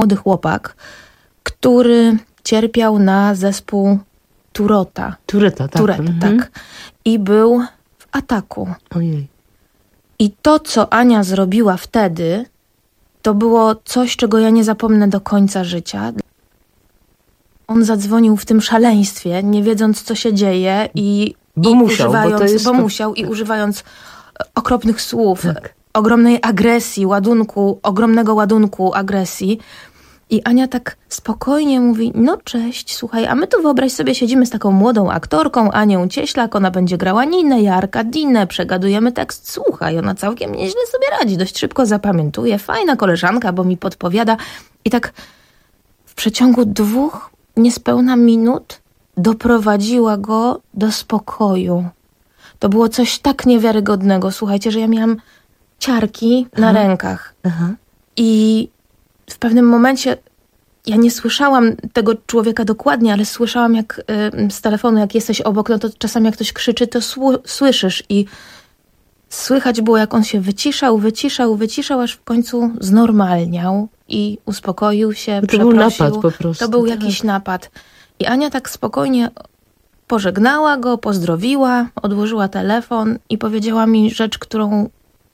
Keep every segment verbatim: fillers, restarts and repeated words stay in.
młody chłopak, który cierpiał na zespół Turota. Tureta, tak. Tureta, mhm. tak. I był w ataku. Ojej. I to, co Ania zrobiła wtedy, to było coś, czego ja nie zapomnę do końca życia. On zadzwonił w tym szaleństwie, nie wiedząc, co się dzieje i, bo i musiał, używając, bo, to jest... bo musiał i używając okropnych słów, tak. ogromnej agresji, ładunku, ogromnego ładunku agresji. I Ania tak spokojnie mówi, no cześć, słuchaj, a my tu wyobraź sobie, siedzimy z taką młodą aktorką, Anią Cieślak, ona będzie grała Ninę, ja Arkadinę, przegadujemy tekst, słuchaj, ona całkiem nieźle sobie radzi, dość szybko zapamiętuje, fajna koleżanka, bo mi podpowiada. I tak w przeciągu dwóch niespełna minut doprowadziła go do spokoju. To było coś tak niewiarygodnego, słuchajcie, że ja miałam ciarki na Aha. rękach. Aha. I w pewnym momencie ja nie słyszałam tego człowieka dokładnie, ale słyszałam jak y, z telefonu, jak jesteś obok, no to czasami jak ktoś krzyczy, to słu- słyszysz i słychać było, jak on się wyciszał, wyciszał, wyciszał, aż w końcu znormalniał i uspokoił się, to przeprosił. był napad po prostu. To był tak. jakiś napad. I Ania tak spokojnie pożegnała go, pozdrowiła, odłożyła telefon i powiedziała mi rzecz, którą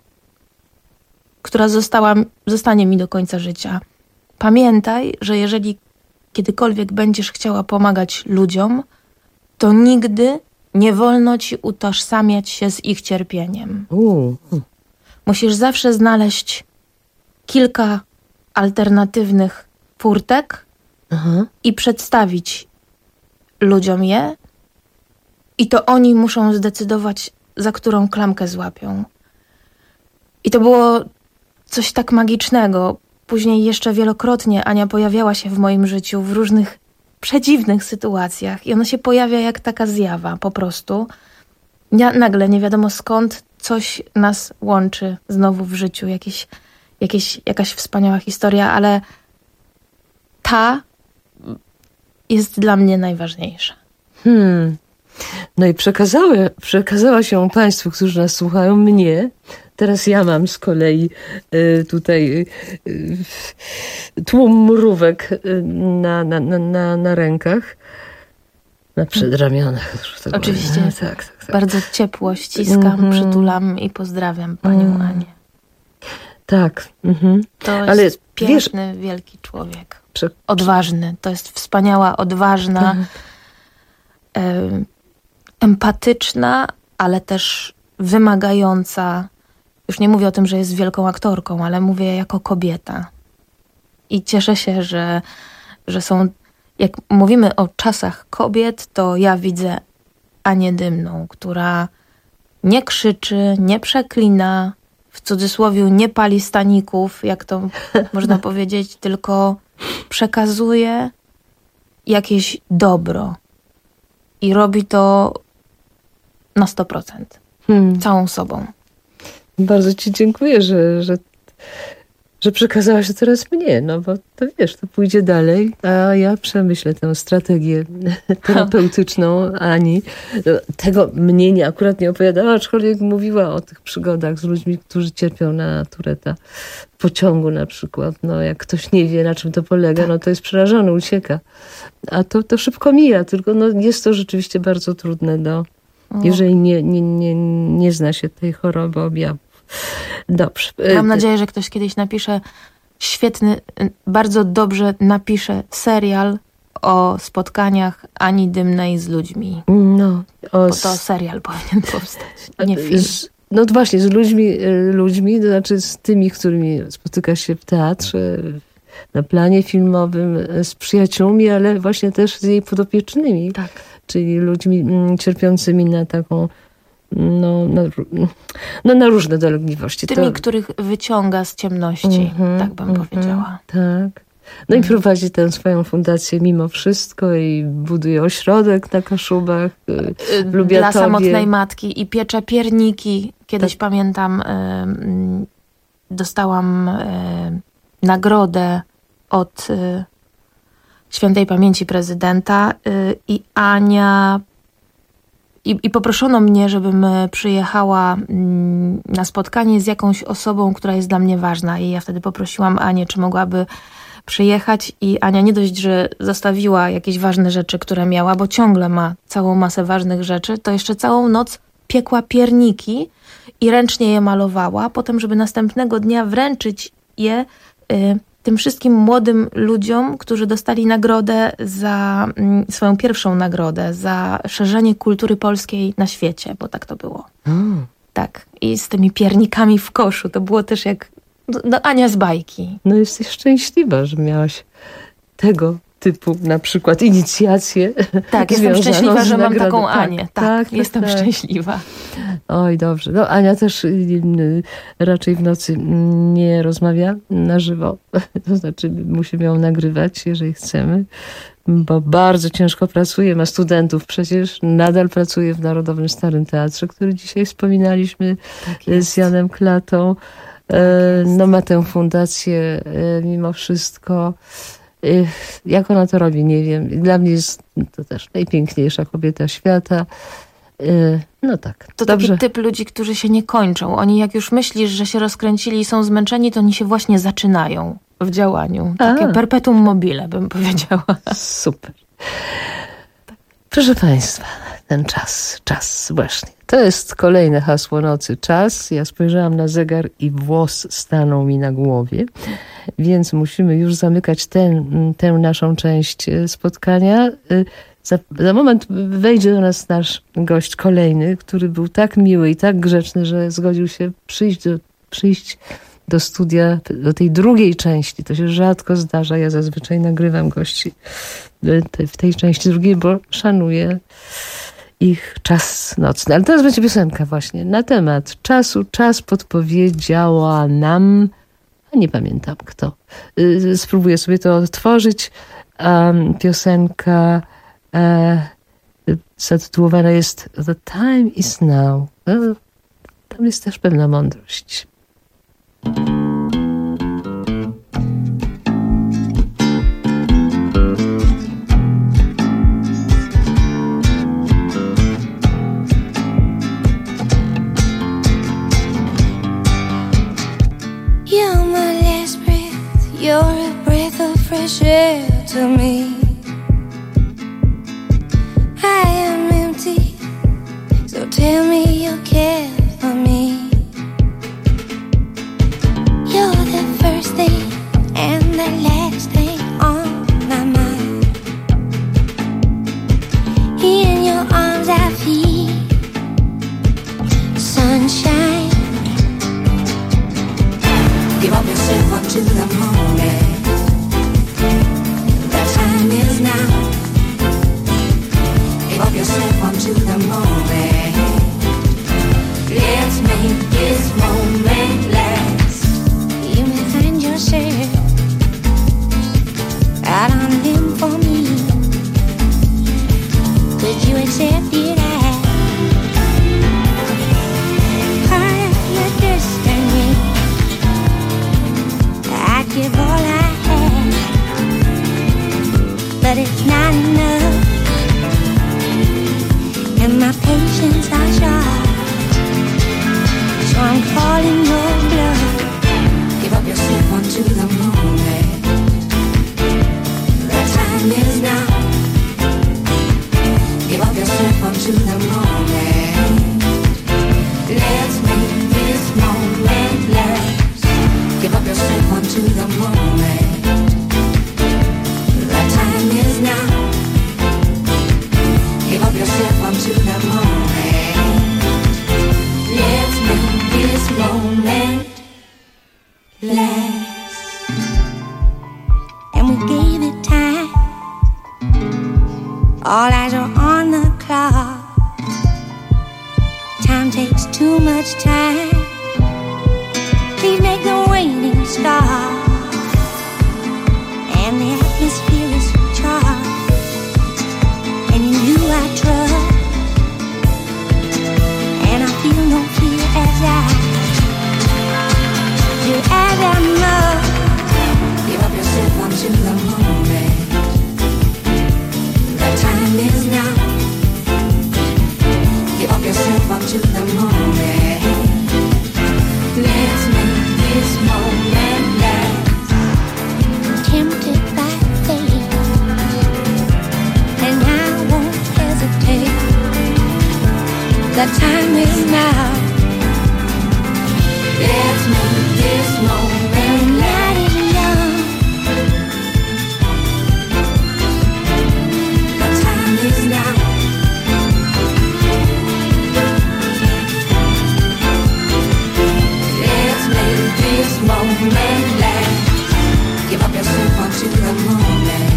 która została, zostanie mi do końca życia. Pamiętaj, że jeżeli kiedykolwiek będziesz chciała pomagać ludziom, to nigdy nie wolno ci utożsamiać się z ich cierpieniem. U. Musisz zawsze znaleźć kilka alternatywnych furtek Aha. i przedstawić ludziom je i to oni muszą zdecydować, za którą klamkę złapią. I to było coś tak magicznego. Później jeszcze wielokrotnie Ania pojawiała się w moim życiu w różnych przedziwnych sytuacjach i ona się pojawia jak taka zjawa po prostu. Ja, nagle nie wiadomo skąd coś nas łączy znowu w życiu. Jakieś, jakieś, jakaś wspaniała historia, ale ta jest dla mnie najważniejsza. Hmm. No i przekazały, przekazała się Państwu, którzy nas słuchają, mnie. Teraz ja mam z kolei y, tutaj y, tłum mrówek y, na, na, na, na, na rękach, na przedramionach. Tak Oczywiście. tak, tak, tak. Bardzo ciepło ściskam, mm-hmm. przytulam i pozdrawiam panią mm. Anię. Tak. Mm-hmm. To jest Ale piękny, wiesz, wielki człowiek. Prze- odważny. To jest wspaniała, odważna, tak. y, empatyczna, ale też wymagająca. Już nie mówię o tym, że jest wielką aktorką, ale mówię jako kobieta. I cieszę się, że, że są... Jak mówimy o czasach kobiet, to ja widzę Anię Dymną, która nie krzyczy, nie przeklina, w cudzysłowie nie pali staników, jak to można powiedzieć, tylko przekazuje jakieś dobro. I robi to na sto procent. Hmm. Całą sobą. Bardzo ci dziękuję, że, że, że przekazałaś to teraz mnie, no bo to wiesz, to pójdzie dalej, a ja przemyślę tę strategię terapeutyczną Ani. Tego mnie nie, akurat nie opowiadała, aczkolwiek mówiła o tych przygodach z ludźmi, którzy cierpią na Tureta. W pociągu na przykład, no jak ktoś nie wie, na czym to polega, no to jest przerażony, ucieka. A to, to szybko mija, tylko no jest to rzeczywiście bardzo trudne do... jeżeli nie, nie, nie, nie zna się tej choroby objawów. Dobrze. Mam nadzieję, że ktoś kiedyś napisze świetny, bardzo dobrze napisze serial o spotkaniach Ani Dymnej z ludźmi. No, o... Bo to serial powinien powstać, nie film. No właśnie, z ludźmi, ludźmi, to znaczy z tymi, którymi spotyka się w teatrze, na planie filmowym, z przyjaciółmi, ale właśnie też z jej podopiecznymi. Tak. Czyli ludźmi mm, cierpiącymi na taką, no na, no, na różne dolegliwości. Tymi, to... których wyciąga z ciemności, mm-hmm, tak bym mm-hmm, powiedziała. Tak. No mm. i prowadzi tę swoją fundację mimo wszystko i buduje ośrodek na Kaszubach, w Lubiatowie. Dla samotnej matki i piecze pierniki. Kiedyś tak. pamiętam, y, dostałam y, nagrodę od... Y, świętej pamięci prezydenta yy, i Ania i, i poproszono mnie, żebym przyjechała yy, na spotkanie z jakąś osobą, która jest dla mnie ważna i ja wtedy poprosiłam Anię, czy mogłaby przyjechać i Ania nie dość, że zostawiła jakieś ważne rzeczy, które miała, bo ciągle ma całą masę ważnych rzeczy, to jeszcze całą noc piekła pierniki i ręcznie je malowała, potem, żeby następnego dnia wręczyć je y, tym wszystkim młodym ludziom, którzy dostali nagrodę za y, swoją pierwszą nagrodę, za szerzenie kultury polskiej na świecie, bo tak to było. Mm. Tak. I z tymi piernikami w koszu. To było też jak no, Ania z bajki. No jesteś szczęśliwa, że miałaś tego typu na przykład inicjację. Tak, jestem szczęśliwa, że mam taką tak, Anię. Tak, tak, tak jestem tak. szczęśliwa. Oj, dobrze. No Ania też raczej w nocy nie rozmawia na żywo. To znaczy musimy ją nagrywać, jeżeli chcemy, bo bardzo ciężko pracuje. Ma studentów przecież. Nadal pracuje w Narodowym Starym Teatrze, który dzisiaj wspominaliśmy tak z Janem Klatą. Tak no ma tę fundację mimo wszystko. Jak ona to robi, nie wiem. Dla mnie jest to też najpiękniejsza kobieta świata. No tak. To dobrze. Taki typ ludzi, którzy się nie kończą. Oni jak już myślisz, że się rozkręcili i są zmęczeni, to oni się właśnie zaczynają w działaniu. Takie A. perpetuum mobile, bym powiedziała. Super. Proszę Państwa, ten czas, czas właśnie. To jest kolejne hasło nocy. Czas. Ja spojrzałam na zegar i włos stanął mi na głowie, więc musimy już zamykać ten, tę naszą część spotkania. Za, za moment wejdzie do nas nasz gość kolejny, który był tak miły i tak grzeczny, że zgodził się przyjść do, przyjść do studia, do tej drugiej części. To się rzadko zdarza. Ja zazwyczaj nagrywam gości w tej części drugiej, bo szanuję ich czas nocny. Ale teraz będzie piosenka właśnie na temat czasu. Czas podpowiedziała nam, a nie pamiętam kto. Spróbuję sobie to odtworzyć. Um, piosenka e, zatytułowana jest The Time Is Now. No, tam jest też pewna mądrość. You're my last breath, you're a breath of fresh air to me. I am empty, so tell me you care for me. You're the first thing and the last thing on my mind. In your arms I feel sunshine. Give up yourself unto the moment. The time is now. Give up yourself unto the moment. Let's make this moment last. You may find yourself out on a limb for me. Could you accept it as part of your destiny? I'd give all I have, but it's not enough, and my patience are short, so I'm calling your bluff. Give up yourself unto the moment. The time is now. Give up yourself unto the moment. Let's make this moment last. Give up yourself unto the moment. The time is now. Give up yourself unto the moment. Let's make this moment last. And we gave it time. All eyes are on the clock. Time takes too much time. Please make the waiting stop. And the atmosphere is charged, and in you I trust, and I feel no fear as I do as I must. Give up yourself unto the moment. The time is now. Give up yourself unto the moment. Let's make this moment last. Temp- the moment.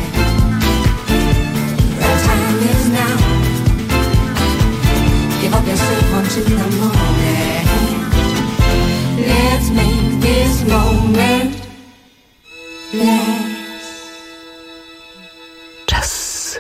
The time is now. Give up yourself onto the moment. Let's make this moment last. Czas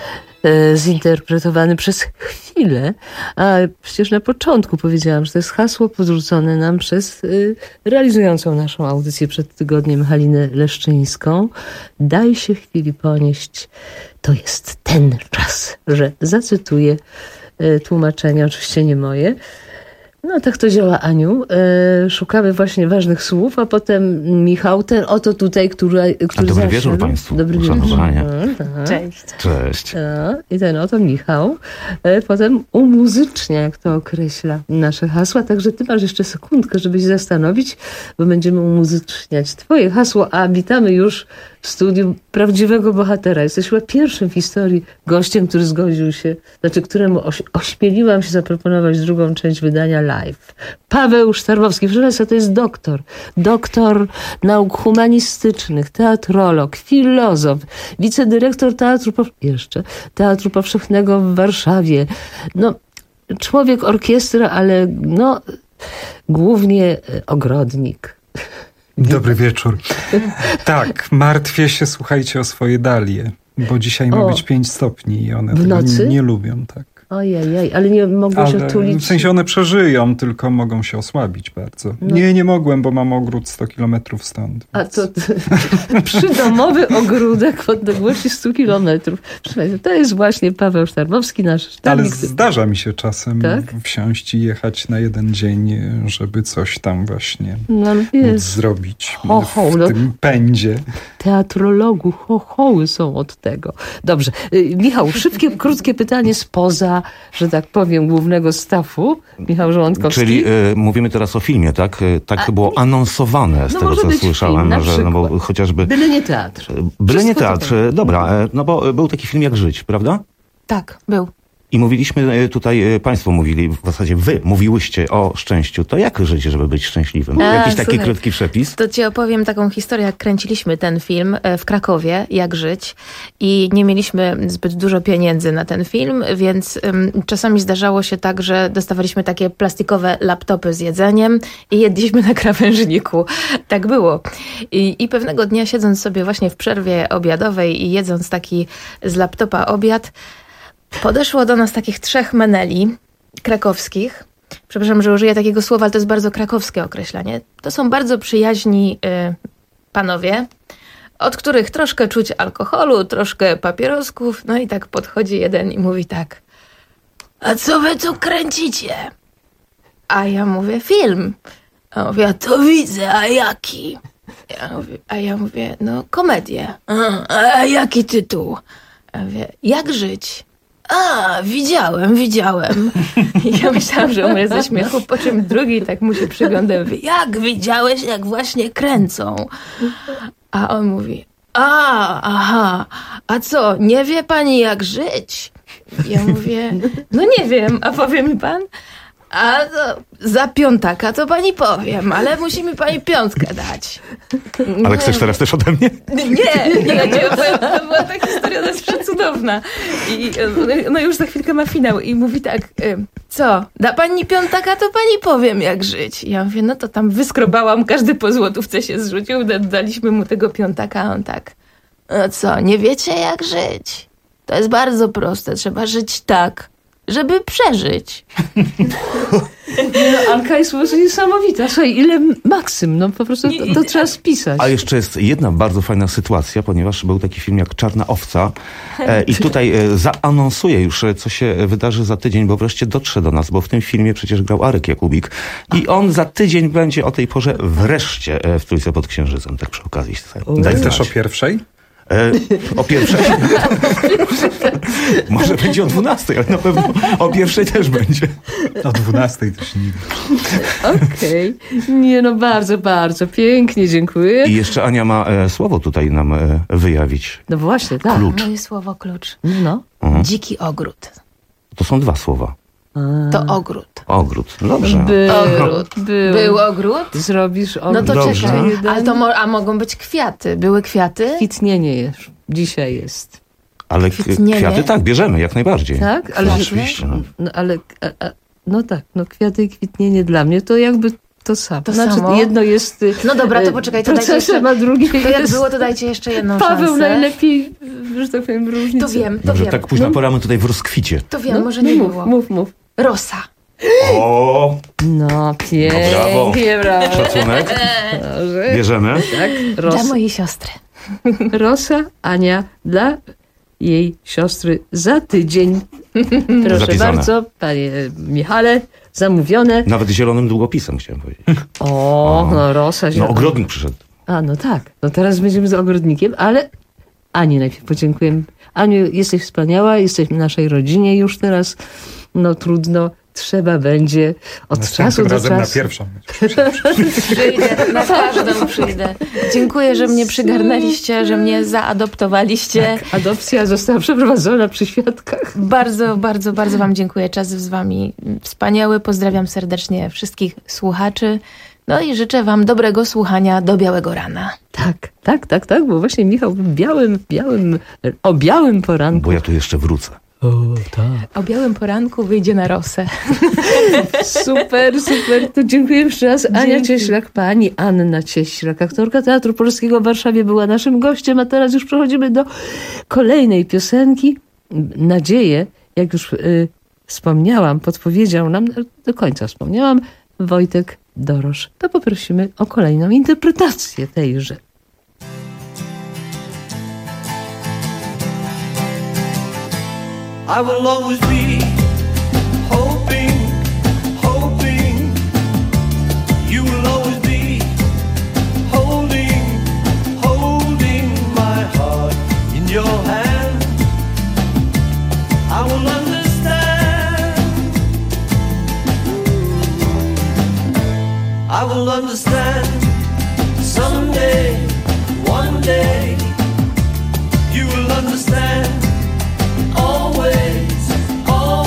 e, zinterpretowany przez chwilę, a przecież na początku powiedziałam, że to jest hasło podrzucone nam przez y, realizującą naszą audycję przed tygodniem Halinę Leszczyńską. Daj się chwili ponieść, to jest ten czas, że zacytuję y, tłumaczenia, oczywiście nie moje. No tak to działa, Aniu. E, szukamy właśnie ważnych słów, a potem Michał, ten oto tutaj, który, który a dobry zaszedł. wieczór Państwu. Dobry wieczór. Uszanowanie. Tak. Cześć. Cześć. No, i ten oto Michał e, potem umuzycznia, jak to określa, nasze hasła. Także ty masz jeszcze sekundkę, żeby się zastanowić, bo będziemy umuzyczniać twoje hasło, a witamy już w studiu prawdziwego bohatera. Jesteś chyba pierwszym w historii gościem, który zgodził się, znaczy któremu oś, ośmieliłam się zaproponować drugą część wydania live. Paweł Sztarbowski. Proszę Państwa, to jest doktor. Doktor nauk humanistycznych, teatrolog, filozof, wicedyrektor Teatru Pow- jeszcze Teatru Powszechnego w Warszawie. No, człowiek orkiestra, ale no, głównie e, ogrodnik. Dobry wieczór. Tak, martwię się, słuchajcie, o swoje dalie, bo dzisiaj ma O. być pięć stopni i one W tego nocy? nie, nie lubią, tak. Ojej, ale nie mogłeś Ale otulić. w sensie one przeżyją, tylko mogą się osłabić bardzo. No. Nie, nie mogłem, bo mam ogród sto kilometrów stąd. A więc- to przydomowy ogródek w odległości stu kilometrów. Przynajmniej to jest właśnie Paweł Sztarbowski, nasz Ale sztabnik. zdarza mi się czasem Tak? wsiąść i jechać na jeden dzień, żeby coś tam właśnie No móc wiesz, zrobić Ho, ho, w no. tym pędzie. teatrologu, chochoły są od tego. Dobrze. Y, Michał, szybkie, krótkie pytanie spoza, że tak powiem, głównego stafu. Michał Żołądkowski. Czyli y, mówimy teraz o filmie, tak? Y, tak A, było anonsowane z no tego, może co być słyszałem, film, na że no bo przykład. chociażby... Byle nie teatr. Byle nie Wszystko to teatr, dobra, e, no bo był taki film jak Żyć, prawda? Tak, był. I mówiliśmy e, tutaj, e, państwo mówili, w zasadzie wy mówiłyście o szczęściu. To jak żyć, żeby być szczęśliwym? A, Jakiś taki słuchaj. krótki przepis? To ci opowiem taką historię, jak kręciliśmy ten film e, w Krakowie, Jak żyć. I nie mieliśmy zbyt dużo pieniędzy na ten film, więc ym, czasami zdarzało się tak, że dostawaliśmy takie plastikowe laptopy z jedzeniem i jedliśmy na krawężniku. Tak było. I, I pewnego dnia, siedząc sobie właśnie w przerwie obiadowej i jedząc taki z laptopa obiad, podeszło do nas takich trzech meneli krakowskich. Przepraszam, że użyję takiego słowa, ale to jest bardzo krakowskie określenie. To są bardzo przyjaźni y, panowie, od których troszkę czuć alkoholu, troszkę papierosków. No i tak podchodzi jeden i mówi tak: a co wy tu kręcicie? A ja mówię: film. A on mówi: a to widzę, a jaki? Ja mówię, a ja mówię: no komedię. A, a jaki tytuł? Ja mówię: Jak żyć? A, widziałem, widziałem. I ja myślałam, że umrę ze śmiechu, po czym drugi tak mu się przygląda i mówi: jak widziałeś, jak właśnie kręcą? A on mówi: a, aha, a co, nie wie pani jak żyć? Ja mówię: no nie wiem, a powie mi pan? A to za piątaka to pani powiem, ale musi mi pani piątkę dać. Ale chcesz teraz też ode mnie? Nie, nie, nie, bo to była ta historia dość przecudowna. I no już za chwilkę ma finał i mówi tak: co, da pani piątaka, to pani powiem jak żyć. I ja mówię: no to tam wyskrobałam, każdy po złotówce się zrzucił, da- daliśmy mu tego piątaka, a on tak: no co, nie wiecie jak żyć? To jest bardzo proste, trzeba żyć tak, żeby przeżyć. No, Anka jest po prostu niesamowita. Słuchaj, ile maksym, no po prostu to, to trzeba spisać. A jeszcze jest jedna bardzo fajna sytuacja, ponieważ był taki film jak Czarna Owca e, i tutaj e, zaanonsuję już, e, co się wydarzy za tydzień, bo wreszcie dotrze do nas, bo w tym filmie przecież grał Arek Jakubik i on za tydzień będzie o tej porze wreszcie e, w Trójce pod Księżycem, tak przy okazji. Daj Też o znać. pierwszej? E, o pierwszej? Może będzie o dwunastej, ale na pewno o pierwszej też będzie. O dwunastej też nie. Okej. Nie no, bardzo, bardzo pięknie, dziękuję. I jeszcze Ania ma e, słowo tutaj nam e, wyjawić. No właśnie, tak. Klucz. Moje słowo klucz. No. Mhm. Dziki ogród. To są dwa słowa. A, To ogród. Ogród. Dobrze. Był, Ogród. był. Był ogród? Zrobisz ogród. No to Dobrze. czekaj. Jeden. Ale to mo- a mogą być kwiaty. Były kwiaty? Kwitnienie jest. Dzisiaj jest. Ale k- Kwitnienie. kwiaty tak, bierzemy, jak najbardziej. Tak? Ale, No, oczywiście. No. No, ale, a, a, no tak, no kwiaty i kwitnienie dla mnie to jakby to samo. To znaczy, samo? jedno jest y, No dobra, to y, poczekaj, to dajcie procesem, jeszcze- a drugie To jak jest... było, to dajcie jeszcze jedną Paweł szansę. najlepiej, że tak powiem, różnicę. To wiem, to Dobrze, wiem. tak późna pora, my tutaj w rozkwicie. To wiem, No, może no nie mów, było. Mów, mów. Rosa. O, No, brawo. pięknie, brawo. szacunek. Dobrze. Bierzemy. Tak, Dla Rosa, mojej siostry. Rosa, Ania, dla jej siostry za tydzień. Proszę Zapisane. bardzo, panie Michale, zamówione. Nawet zielonym długopisem, chciałem powiedzieć. O, no Rosa. No, zielona. ogrodnik przyszedł. A, no tak. No teraz będziemy z ogrodnikiem, ale Ani najpierw podziękujemy. Aniu, jesteś wspaniała, jesteś w naszej rodzinie już teraz. No trudno, trzeba będzie od czasu Następnym do razem na czasu. pierwszą. Przyjdę, na każdą przyjdę. Dziękuję, że mnie przygarnęliście, że mnie zaadoptowaliście. Adopcja została przeprowadzona przy świadkach. Bardzo, bardzo, bardzo wam dziękuję. Czas z wami wspaniały. Pozdrawiam serdecznie wszystkich słuchaczy. No i życzę wam dobrego słuchania do białego rana. Tak, tak, tak, tak, bo właśnie Michał w białym, białym, o białym poranku. Bo ja tu jeszcze wrócę. O, tak. O białym poranku wyjdzie na rosę. Super, super. To dziękuję jeszcze raz. Ania Dzięki. Cieślak, pani Anna Cieślak, aktorka Teatru Polskiego w Warszawie, była naszym gościem, a teraz już przechodzimy do kolejnej piosenki. Nadzieję, jak już y, wspomniałam, podpowiedział nam, do końca wspomniałam, Wojtek Dorosz. To poprosimy o kolejną interpretację tejże. I will always be hoping, hoping. You will always be holding, holding my heart in your hand. I will understand. I will understand someday, one day. You will understand. Always, always.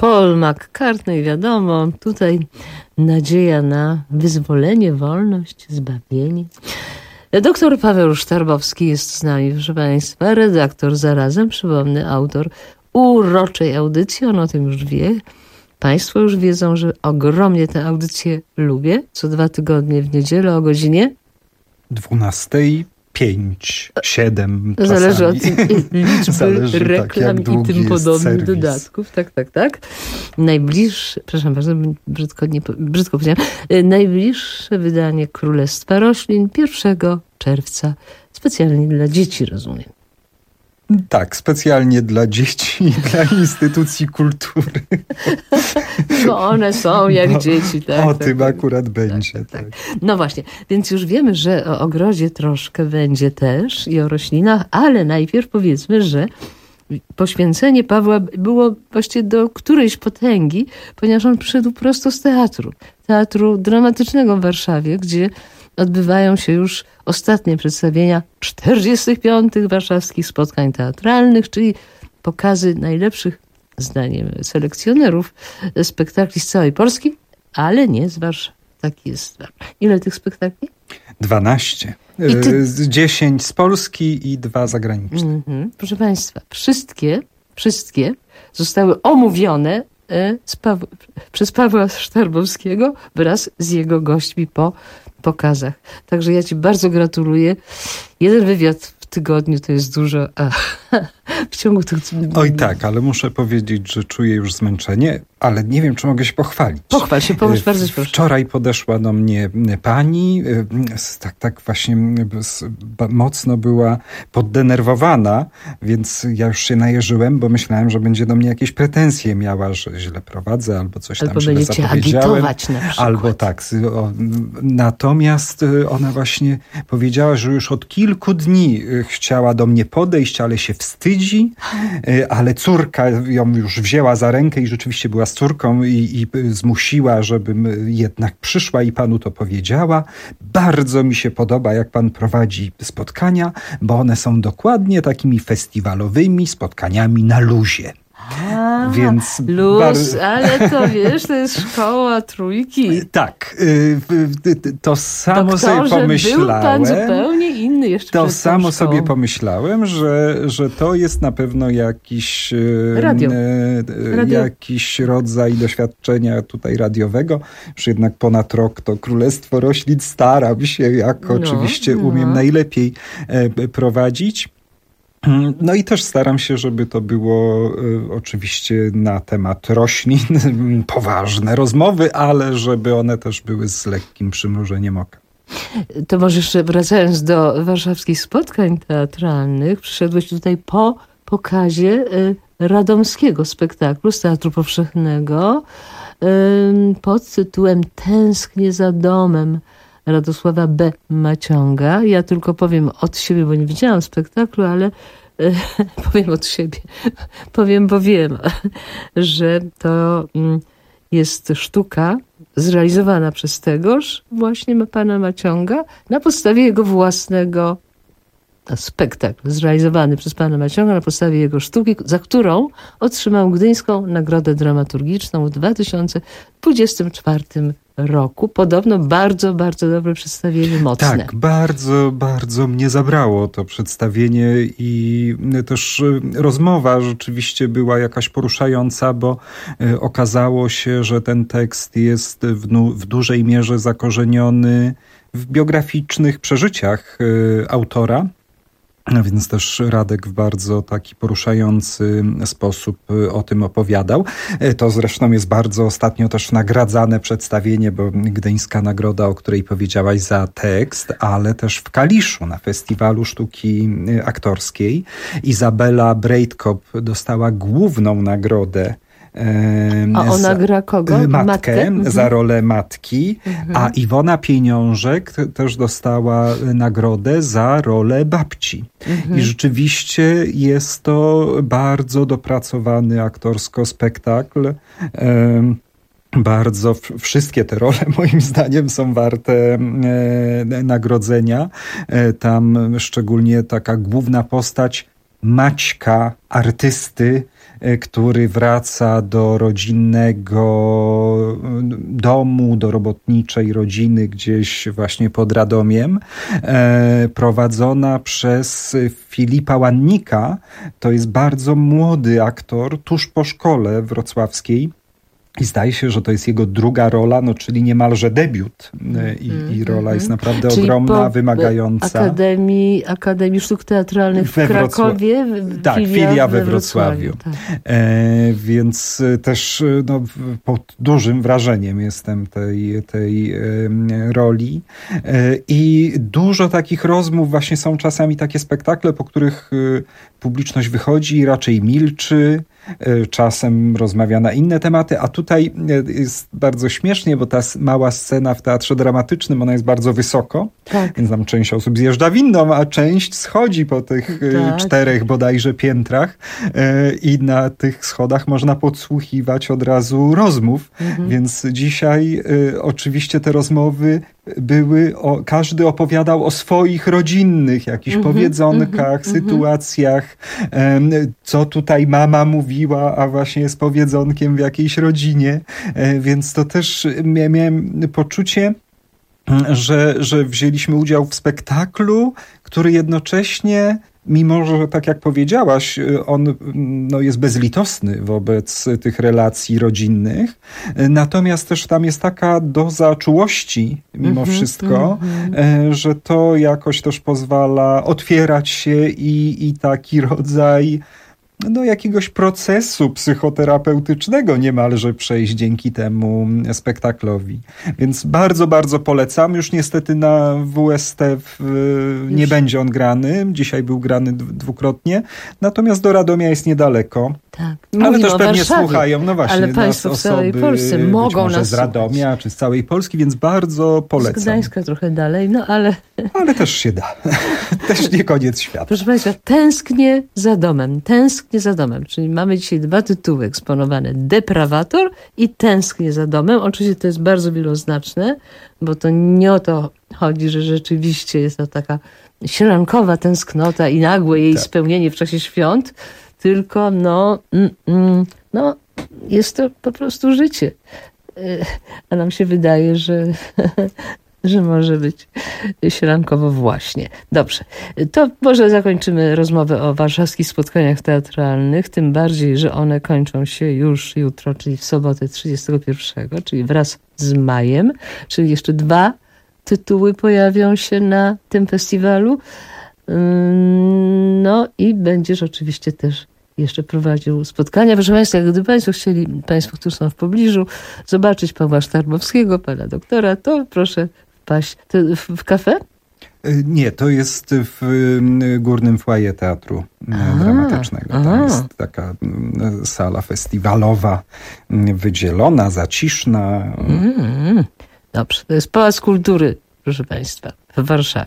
Paul McCartney, wiadomo, tutaj nadzieja na wyzwolenie, wolność, zbawienie. Doktor Paweł Sztarbowski jest z nami, proszę Państwa, redaktor, zarazem, przypomnę, autor uroczej audycji, on o tym już wie. Państwo już wiedzą, że ogromnie tę audycję lubię. Co dwa tygodnie w niedzielę o godzinie dwunastej pięć, siedem czasami. Zależy od liczby Zależy, reklam tak, i tym podobnych serwis. dodatków. Tak, tak, tak. Najbliższe, przepraszam bardzo, brzydko, nie, brzydko powiedziałam, najbliższe wydanie Królestwa Roślin pierwszego czerwca. Specjalnie dla dzieci, rozumiem. Tak, specjalnie dla dzieci i dla instytucji kultury. Bo one są jak Bo dzieci. Tak, o tak, tym tak, akurat tak, będzie. Tak, tak. Tak. No właśnie, więc już wiemy, że o ogrodzie troszkę będzie też i o roślinach, ale najpierw powiedzmy, że poświęcenie Pawła było właściwie do którejś potęgi, ponieważ on przyszedł prosto z teatru. Teatru Dramatycznego w Warszawie, gdzie odbywają się już ostatnie przedstawienia czterdziestych piątych warszawskich spotkań teatralnych, czyli pokazy najlepszych, zdaniem selekcjonerów, spektakli z całej Polski, ale nie z Warszawy. Tak jest. Ile tych spektakli? dwanaście. I ty... dziesięć z Polski i dwa zagraniczne. Mm-hmm. Proszę Państwa, wszystkie, wszystkie zostały omówione e, z Paw- przez Pawła Sztarbowskiego wraz z jego gośćmi po pokazach. Także ja Ci bardzo gratuluję. Jeden wywiad w tygodniu to jest dużo, a w ciągu tych... Oj tak, ale muszę powiedzieć, że czuję już zmęczenie, ale nie wiem, czy mogę się pochwalić. Pochwal się, pomóż, bardzo się proszę. Wczoraj podeszła do mnie pani, tak, tak właśnie mocno była poddenerwowana, więc ja już się najeżyłem, bo myślałem, że będzie do mnie jakieś pretensje miała, że źle prowadzę albo coś albo tam źle będziecie zapowiedziałem. agitować na przykład. Albo tak. O, natomiast ona właśnie powiedziała, że już od kilku dni chciała do mnie podejść, ale się wstydzi, ale córka ją już wzięła za rękę i rzeczywiście była z córką i, i zmusiła, żebym jednak przyszła i panu to powiedziała. Bardzo mi się podoba, jak pan prowadzi spotkania, bo one są dokładnie takimi festiwalowymi spotkaniami na luzie. A, Więc luz, bar... ale to wiesz, to jest szkoła trójki. Tak, to samo Doktorze, sobie pomyślałem. Był pan zupełnie inny jeszcze To przed tą samo szkołą. sobie pomyślałem, że, że to jest na pewno jakiś, Radio. e, Radio. jakiś rodzaj doświadczenia tutaj radiowego. Już jednak ponad rok to Królestwo Roślin staram się, jak No, oczywiście no. umiem najlepiej e, prowadzić. No i też staram się, żeby to było y, oczywiście na temat roślin, poważne rozmowy, ale żeby one też były z lekkim przymrużeniem oka. To może jeszcze wracając do warszawskich spotkań teatralnych, przyszedłeś tutaj po pokazie y, radomskiego spektaklu z Teatru Powszechnego y, pod tytułem Tęsknię za domem Radosława B. Maciąga. Ja tylko powiem od siebie, bo nie widziałam spektaklu, ale e, powiem od siebie. Powiem, bo wiem, że to mm, jest sztuka zrealizowana przez tegoż właśnie pana Maciąga na podstawie jego własnego spektakl zrealizowany przez pana Maciąga na podstawie jego sztuki, za którą otrzymał Gdyńską Nagrodę Dramaturgiczną w dwa tysiące dwudziestym czwartym roku. Podobno bardzo, bardzo dobre przedstawienie, mocne. Tak, bardzo, bardzo mnie zabrało to przedstawienie i też rozmowa rzeczywiście była jakaś poruszająca, bo okazało się, że ten tekst jest w, nu- w dużej mierze zakorzeniony w biograficznych przeżyciach autora. No więc też Radek w bardzo taki poruszający sposób o tym opowiadał. To zresztą jest bardzo ostatnio też nagradzane przedstawienie, bo Gdyńska Nagroda, o której powiedziałaś, za tekst, ale też w Kaliszu na Festiwalu Sztuki Aktorskiej. Izabela Breitkop dostała główną nagrodę. A ona za, gra kogo? Matkę, Matkę? za rolę matki, mhm. A Iwona Pieniążek też dostała nagrodę za rolę babci. Mhm. I rzeczywiście jest to bardzo dopracowany aktorsko spektakl. Um, Bardzo, wszystkie te role moim zdaniem są warte e, nagrodzenia. E, tam szczególnie taka główna postać Maćka, artysty, który wraca do rodzinnego domu, do robotniczej rodziny gdzieś właśnie pod Radomiem, prowadzona przez Filipa Łannika. To jest bardzo młody aktor, tuż po szkole wrocławskiej. I zdaje się, że to jest jego druga rola, no czyli niemalże debiut. I, mm, i rola jest naprawdę czyli ogromna, po wymagająca. Akademii, Akademii Sztuk Teatralnych w we Krakowie. Wrocław... Tak, filia, filia we, we Wrocławiu. Wrocławiu. Tak. E, więc też no, pod dużym wrażeniem jestem tej, tej e, roli. E, I dużo takich rozmów, właśnie są czasami takie spektakle, po których e, publiczność wychodzi i raczej milczy. Czasem rozmawia na inne tematy, a tutaj jest bardzo śmiesznie, bo ta mała scena w teatrze dramatycznym, ona jest bardzo wysoko, tak. Więc tam część osób zjeżdża windą, a część schodzi po tych tak. czterech bodajże piętrach i na tych schodach można podsłuchiwać od razu rozmów, mhm. Więc dzisiaj oczywiście te rozmowy były, o, każdy opowiadał o swoich rodzinnych jakichś mm-hmm, powiedzonkach, mm-hmm, sytuacjach, um, co tutaj mama mówiła, a właśnie jest powiedzonkiem w jakiejś rodzinie, e, więc to też mia- miałem poczucie, że, że wzięliśmy udział w spektaklu, który jednocześnie, mimo że, tak jak powiedziałaś, on no, jest bezlitosny wobec tych relacji rodzinnych, natomiast też tam jest taka doza czułości mimo mm-hmm, wszystko, mm-hmm. że to jakoś też pozwala otwierać się i, i taki rodzaj no, jakiegoś procesu psychoterapeutycznego niemalże przejść dzięki temu spektaklowi. Więc bardzo, bardzo polecam. Już niestety na W S T w, nie będzie on grany. Dzisiaj był grany dwukrotnie. Natomiast do Radomia jest niedaleko. Tak. Ale też pewnie Warszawie. Słuchają, no właśnie, ale państwo nas w całej osoby, Polsce mogą być może nas z Radomia, czy z całej Polski, więc bardzo polecam. Z Gdańska trochę dalej, no ale... Ale też się da. Też nie koniec świata. Proszę państwa, tęsknię za domem. Tęsknię za domem. Czyli mamy dzisiaj dwa tytuły eksponowane. Deprawator i Tęsknię za domem. Oczywiście to jest bardzo wieloznaczne, bo to nie o to chodzi, że rzeczywiście jest to taka sielankowa tęsknota i nagłe jej tak. spełnienie w czasie świąt, tylko no, mm, mm, no jest to po prostu życie. A nam się wydaje, że, że może być sielankowo właśnie. Dobrze, to może zakończymy rozmowę o warszawskich spotkaniach teatralnych, tym bardziej, że one kończą się już jutro, czyli w sobotę trzydziestego pierwszego, czyli wraz z majem, czyli jeszcze dwa tytuły pojawią się na tym festiwalu. No i będziesz oczywiście też jeszcze prowadził spotkania. Proszę państwa, gdyby państwo chcieli, państwo, którzy są w pobliżu, zobaczyć Pawła Sztarbowskiego, pana doktora, to proszę wpaść. To w, w kafe? Nie, to jest w górnym foyer Teatru aha, Dramatycznego. Tam aha. jest taka sala festiwalowa, wydzielona, zaciszna. Mm, dobrze, to jest Pałac Kultury, proszę państwa, w Warszawie.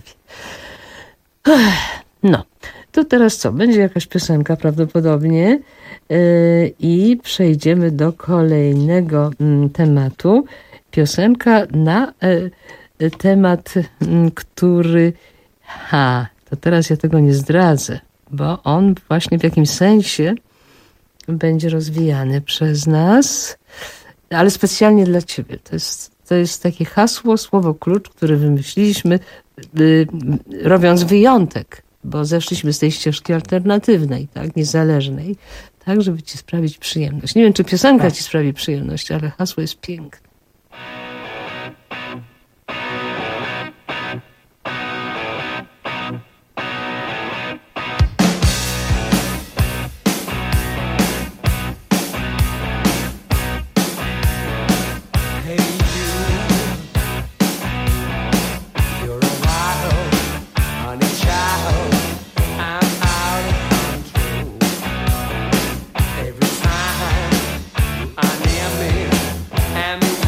No, to teraz co? Będzie jakaś piosenka prawdopodobnie yy, i przejdziemy do kolejnego mm, tematu. Piosenka na y, temat, y, który... Ha, to teraz ja tego nie zdradzę, bo on właśnie w jakimś sensie będzie rozwijany przez nas, ale specjalnie dla ciebie. To jest, to jest takie hasło, słowo klucz, które wymyśliliśmy, y, robiąc wyjątek, bo zeszliśmy z tej ścieżki alternatywnej, tak, niezależnej, tak, żeby ci sprawić przyjemność. Nie wiem, czy piosenka ci sprawi przyjemność, ale hasło jest piękne. And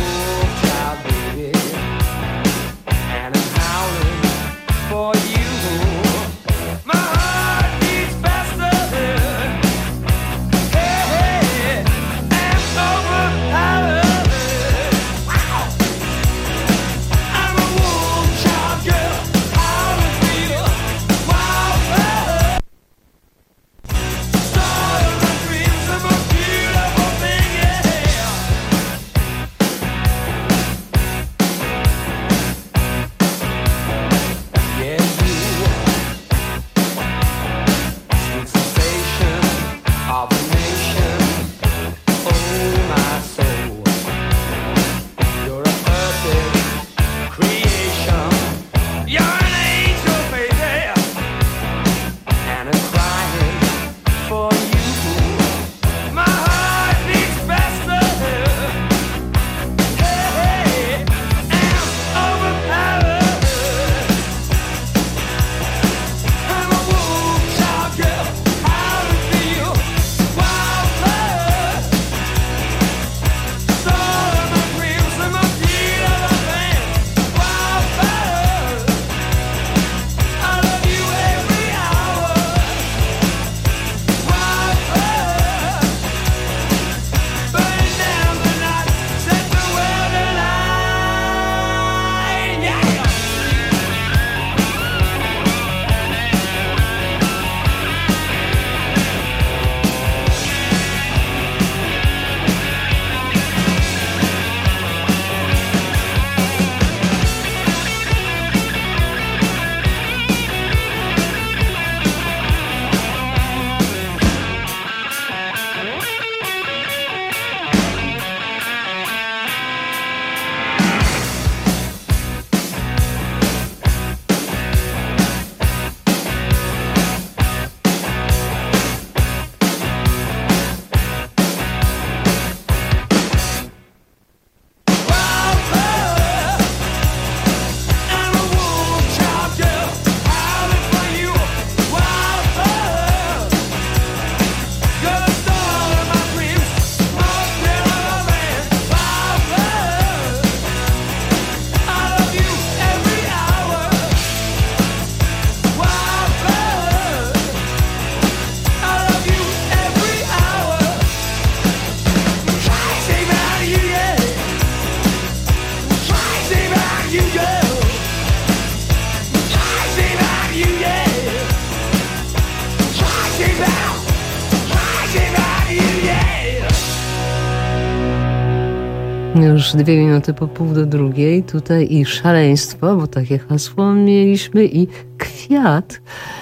Już dwie minuty po pół do drugiej. Tutaj i szaleństwo, bo takie hasło mieliśmy, i kwiat.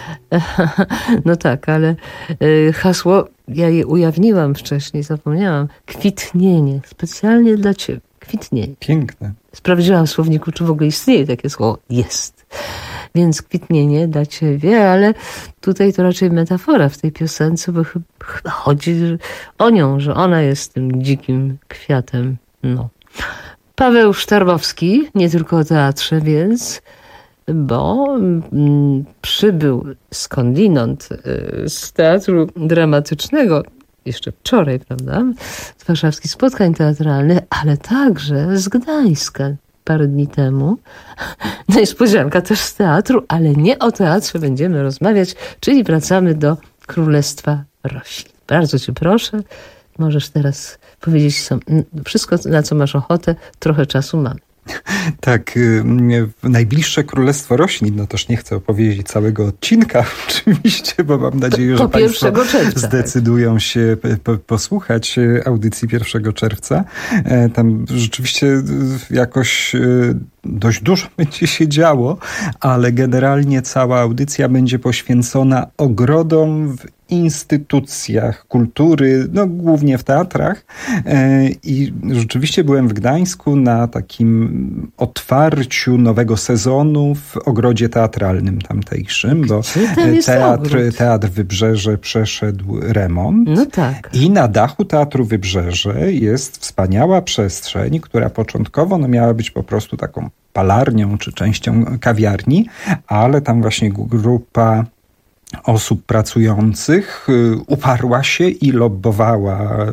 No tak, ale hasło, ja je ujawniłam wcześniej, zapomniałam. Kwitnienie, specjalnie dla ciebie. Kwitnienie. Piękne. Sprawdziłam w słowniku, czy w ogóle istnieje takie słowo. Jest. Więc kwitnienie dla ciebie, ale tutaj to raczej metafora w tej piosence, bo chyba chodzi o nią, że ona jest tym dzikim kwiatem. No. Paweł Sztarbowski, nie tylko o teatrze więc, bo mm, przybył skądinąd y, z Teatru Dramatycznego jeszcze wczoraj, prawda, z warszawskich spotkań teatralnych, ale także z Gdańska parę dni temu. Niespodzianka też z teatru, ale nie o teatrze będziemy rozmawiać, czyli wracamy do Królestwa Roślin. Bardzo cię proszę, możesz teraz powiedzieć wszystko, na co masz ochotę, trochę czasu mamy. Tak, najbliższe Królestwo Roślin, no toż nie chcę opowiedzieć całego odcinka oczywiście, bo mam nadzieję, że Państwo zdecydują się po, posłuchać audycji pierwszego czerwca. Tam rzeczywiście jakoś dość dużo będzie się działo, ale generalnie cała audycja będzie poświęcona ogrodom w instytucjach kultury, no głównie w teatrach. I rzeczywiście byłem w Gdańsku na takim otwarciu nowego sezonu w ogrodzie teatralnym tamtejszym, bo teatr, teatr Wybrzeże przeszedł remont. No tak. I na dachu Teatru Wybrzeże jest wspaniała przestrzeń, która początkowo no, miała być po prostu taką palarnią czy częścią kawiarni, ale tam właśnie grupa osób pracujących uparła się i lobbowała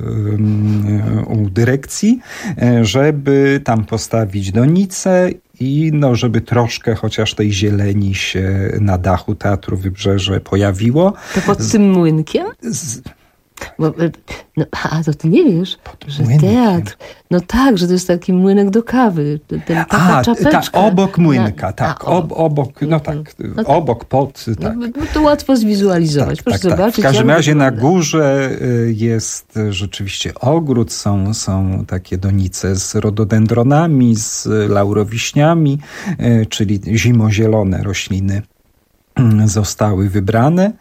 u dyrekcji, żeby tam postawić donicę i no, żeby troszkę chociaż tej zieleni się na dachu Teatru Wybrzeże pojawiło. To pod tym młynkiem? Z... Bo, no, a to ty nie wiesz, że teatr, no tak, że to jest taki młynek do kawy, ten, taka a, czapeczka. Tak, obok młynka, na, tak, a, ob, obok, no tak, no, obok, pod, tak. No, to łatwo zwizualizować, tak, proszę tak, zobaczyć. Tak. W każdym razie na górze jest rzeczywiście ogród, są, są takie donice z rododendronami, z laurowiśniami, czyli zimozielone rośliny zostały wybrane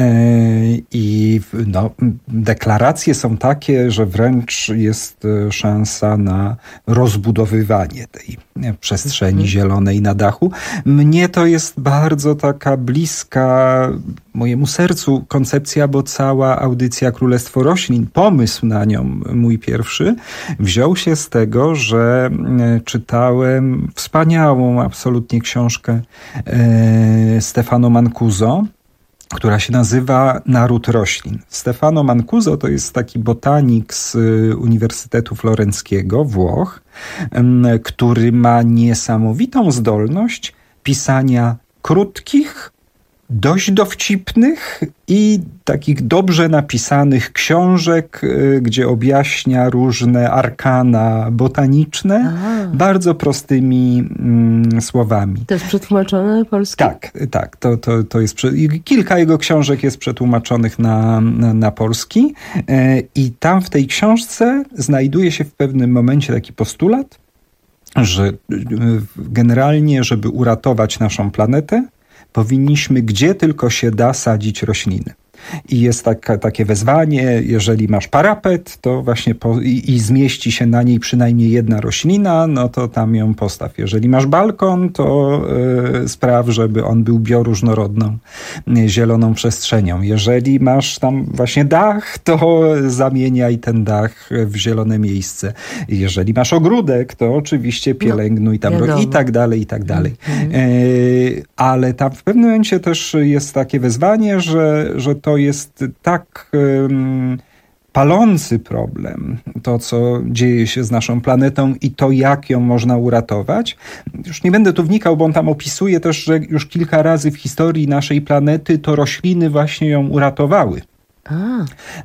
i no, deklaracje są takie, że wręcz jest szansa na rozbudowywanie tej przestrzeni mm. zielonej na dachu. Mnie to jest bardzo taka bliska mojemu sercu koncepcja, bo cała audycja Królestwo Roślin, pomysł na nią mój pierwszy, wziął się z tego, że czytałem wspaniałą absolutnie książkę e, Stefano Mancuso, która się nazywa Naród roślin. Stefano Mancuso to jest taki botanik z Uniwersytetu Florenckiego, Włoch, który ma niesamowitą zdolność pisania krótkich, dość dowcipnych i takich dobrze napisanych książek, gdzie objaśnia różne arkana botaniczne, Aha. bardzo prostymi mm, słowami. To jest przetłumaczone na polski? Tak, tak. To, to, to jest, kilka jego książek jest przetłumaczonych na, na, na polski i tam w tej książce znajduje się w pewnym momencie taki postulat, że generalnie, żeby uratować naszą planetę, powinniśmy gdzie tylko się da sadzić rośliny. I jest taka, takie wezwanie, jeżeli masz parapet, to właśnie po, i, i zmieści się na niej przynajmniej jedna roślina, no to tam ją postaw. Jeżeli masz balkon, to y, spraw, żeby on był bioróżnorodną, y, zieloną przestrzenią. Jeżeli masz tam właśnie dach, to zamieniaj ten dach w zielone miejsce. Jeżeli masz ogródek, to oczywiście pielęgnuj tam no, i tak dalej, i tak dalej. Mm-hmm. Y, ale tam w pewnym momencie też jest takie wezwanie, że, że to jest tak um, palący problem, to co dzieje się z naszą planetą i to jak ją można uratować. Już nie będę tu wnikał, bo on tam opisuje też, że już kilka razy w historii naszej planety to rośliny właśnie ją uratowały. A.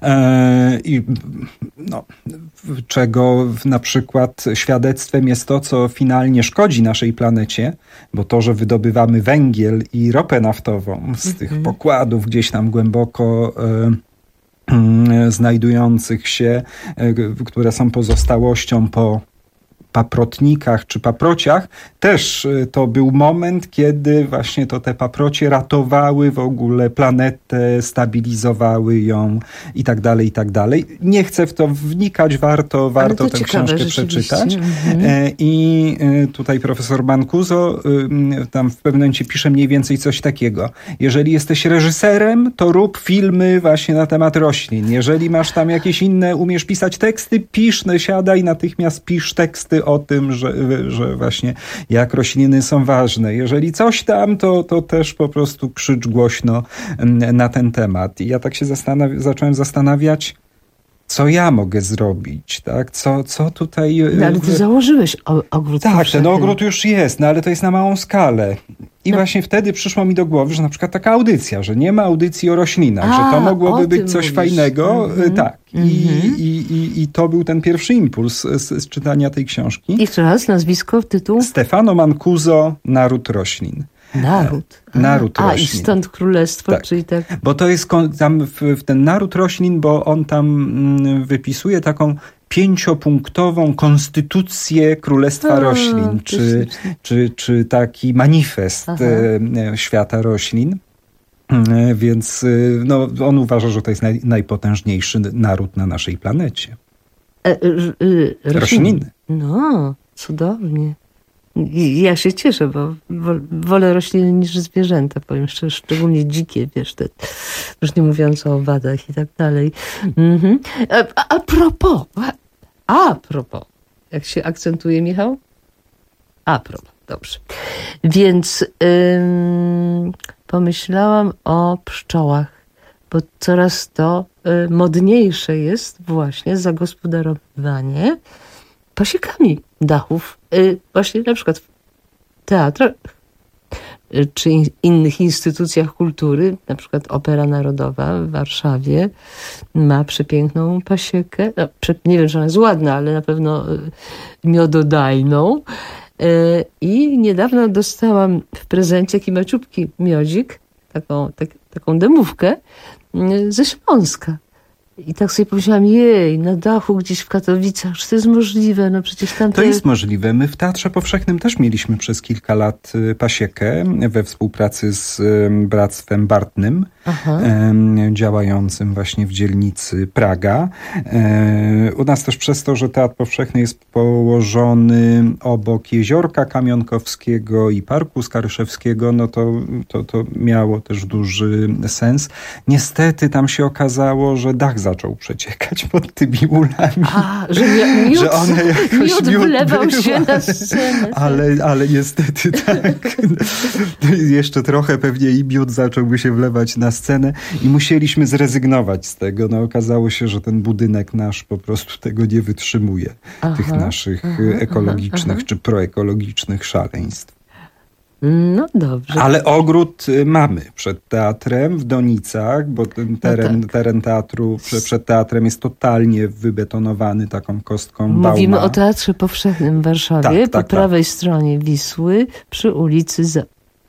E, I no, czego na przykład świadectwem jest to, co finalnie szkodzi naszej planecie, bo to, że wydobywamy węgiel i ropę naftową z mm-hmm. tych pokładów gdzieś tam głęboko e, e, znajdujących się, e, które są pozostałością po paprotnikach czy paprociach, też to był moment, kiedy właśnie to te paprocie ratowały w ogóle planetę, stabilizowały ją i tak dalej, i tak dalej. Nie chcę w to wnikać, warto, warto tę książkę przeczytać. Mhm. I tutaj profesor Mancuso tam w pewnym momencie pisze mniej więcej coś takiego. Jeżeli jesteś reżyserem, to rób filmy właśnie na temat roślin. Jeżeli masz tam jakieś inne, umiesz pisać teksty, pisz, siadaj, natychmiast pisz teksty o tym, że, że właśnie jak rośliny są ważne. Jeżeli coś tam, to, to też po prostu krzycz głośno na ten temat. I ja tak się zastanaw- zacząłem zastanawiać, co ja mogę zrobić, tak? Co, co tutaj... No, ale ty założyłeś o, ogród. Tak, ten ogród już jest, no ale to jest na małą skalę. I no. właśnie wtedy przyszło mi do głowy, że na przykład taka audycja, że nie ma audycji o roślinach, A, że to mogłoby być coś mówisz. fajnego. Mm-hmm. Tak. Mm-hmm. I, i, i, I to był ten pierwszy impuls z, z czytania tej książki. Jeszcze raz nazwisko, tytuł? Stefano Mancuso, Naród roślin. Naród. Naród A, roślin. i stąd królestwo, tak. czyli tak. Bo to jest tam w, w ten naród roślin, bo on tam wypisuje taką pięciopunktową konstytucję Królestwa A, Roślin, czy, czy, czy taki manifest Aha. świata roślin. Więc no, on uważa, że to jest naj, najpotężniejszy naród na naszej planecie. E, e, e, rośliny. No, cudownie. Ja się cieszę, bo wolę rośliny niż zwierzęta, powiem szczerze, szczególnie dzikie, wiesz, te, już nie mówiąc o owadach i tak dalej. Mhm. A, a propos, a propos, jak się akcentuje, Michał? A propos, dobrze. Więc ym, pomyślałam o pszczołach, bo coraz to y, modniejsze jest właśnie zagospodarowywanie pasiekami dachów, y, właśnie na przykład w teatrach y, czy in, innych instytucjach kultury, na przykład Opera Narodowa w Warszawie ma przepiękną pasiekę, no, prze, nie wiem, czy ona jest ładna, ale na pewno y, miododajną. Y, I niedawno dostałam w prezencie taki maciupki miodzik, taką, tak, taką demówkę y, ze Śląska. I tak sobie pomyślałam, jej, na dachu gdzieś w Katowicach, czy to jest możliwe? No przecież tam... To jest możliwe. My w Teatrze Powszechnym też mieliśmy przez kilka lat pasiekę we współpracy z Bractwem Bartnym, Aha. działającym właśnie w dzielnicy Praga. U nas też przez to, że Teatr Powszechny jest położony obok Jeziorka Kamionkowskiego i Parku Skaryszewskiego, no to, to, to miało też duży sens. Niestety tam się okazało, że dach zaczął przeciekać pod tymi ulami. A, że, miód, że one jakoś miód, miód wlewał była, się na scenę. Ale, ale niestety tak. Jeszcze trochę pewnie i miód zacząłby się wlewać na scenę i musieliśmy zrezygnować z tego. No okazało się, że ten budynek nasz po prostu tego nie wytrzymuje. Aha, tych naszych aha, ekologicznych aha, czy proekologicznych szaleństw. No dobrze. Ale ogród mamy przed teatrem w Donicach, bo ten teren, no tak. teren teatru przed teatrem jest totalnie wybetonowany taką kostką Bauma. Mówimy o Teatrze Powszechnym w Warszawie, tak, po tak, prawej tak. stronie Wisły, przy ulicy za...